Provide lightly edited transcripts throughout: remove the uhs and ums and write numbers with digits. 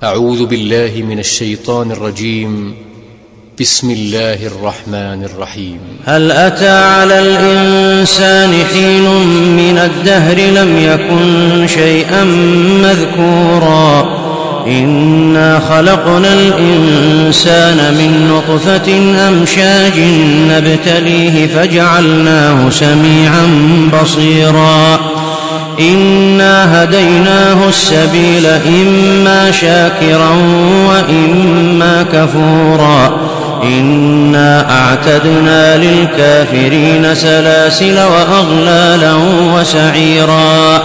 أعوذ بالله من الشيطان الرجيم. بسم الله الرحمن الرحيم. هل أتى على الإنسان حين من الدهر لم يكن شيئا مذكورا إنا خلقنا الإنسان من نطفة أمشاج نبتليه فجعلناه سميعا بصيرا إنا هديناه السبيل إما شاكرا وإما كفورا إنا أعتدنا للكافرين سلاسل وأغلالا وسعيرا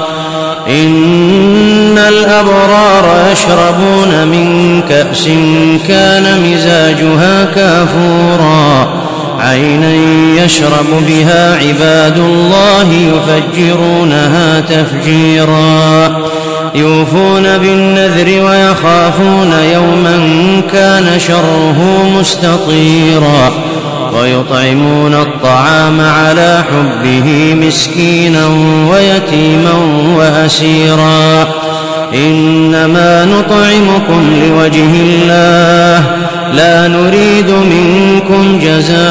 إن الأبرار يشربون من كأس كان مزاجها كافورا عينا يشرب بها عباد الله يفجرونها تفجيرا يوفون بالنذر ويخافون يوما كان شره مستطيرا ويطعمون الطعام على حبه مسكينا ويتيما وأسيرا إنما نطعمكم لوجه الله لا نريد منكم جزاء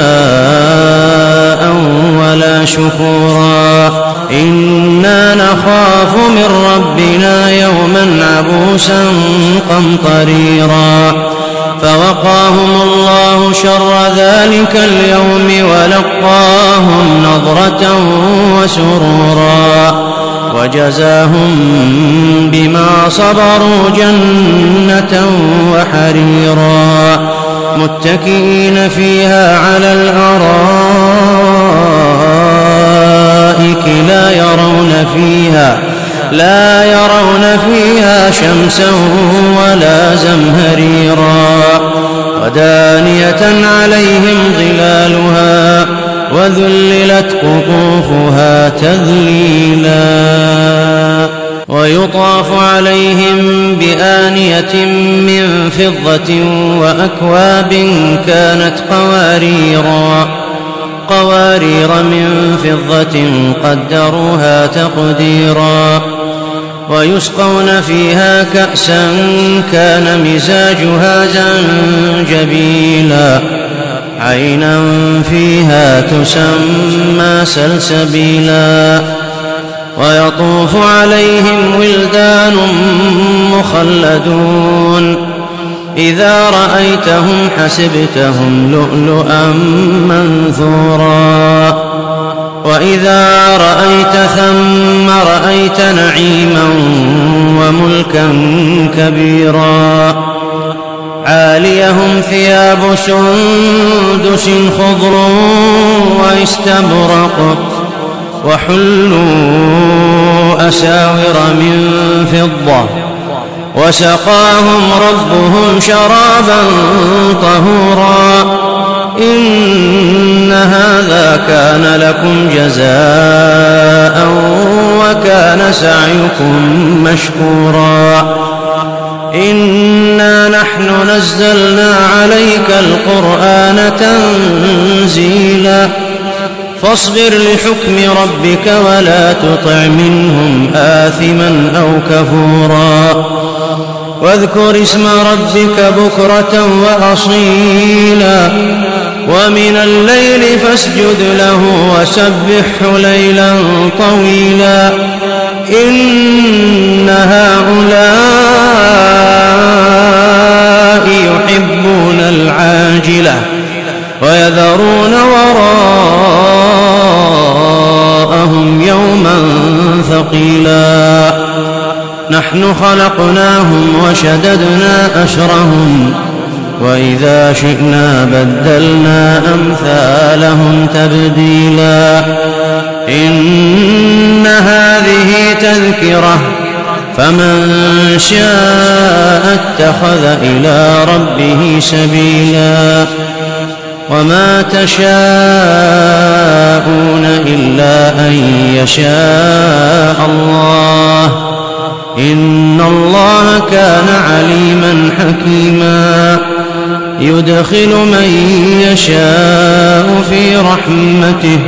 ولا شكورا إنا نخاف من ربنا يوما عبوسا قمطريرا فوقاهم الله شر ذلك اليوم ولقاهم نضرة وسرورا وجزاهم بما صبروا جنة وحريرا متكئين فيها على الأرائك لا يرون فيها شمسا ولا زمهريرا ودانية عليهم ظلالها وذللت قطوفها تذليلا ويطاف عليهم بآنية من فضة وأكواب كانت قوارير من فضة قدروها تقديرا ويسقون فيها كأسا كان مزاجها زنجبيلا عينا فيها تسمى سلسبيلا ويطوف عليهم ولدان مخلدون إذا رأيتهم حسبتهم لؤلؤا منثورا وإذا رأيت ثم رأيت نعيما وملكا كبيرا عاليهم ثياب سندس خضر واستبرق وحلوا أساور من فضة وسقاهم ربهم شرابا طهورا إن هذا كان لكم جزاء وكان سعيكم مشكورا إنا نحن نزلنا عليك القرآن تنزيلا فاصبر لحكم ربك ولا تطع منهم آثما أو كفورا واذكر اسم ربك بكرة وأصيلا ومن الليل فاسجد له وسبحه ليلا طويلا إن هؤلاء يحبون العاجلة ويذرون وراءهم يوما ثقيلا نحن خلقناهم وشددنا أسرهم وإذا شئنا بدلنا أمثالهم تبديلا إن هذه تذكرة فمن شاء اتخذ إلى ربه سبيلا وما تشاءون إلا أن يشاء الله إن الله كان عليما حكيما يدخل من يشاء في رحمته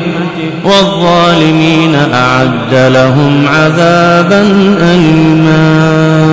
والظالمين أعد لهم عذابا أليما.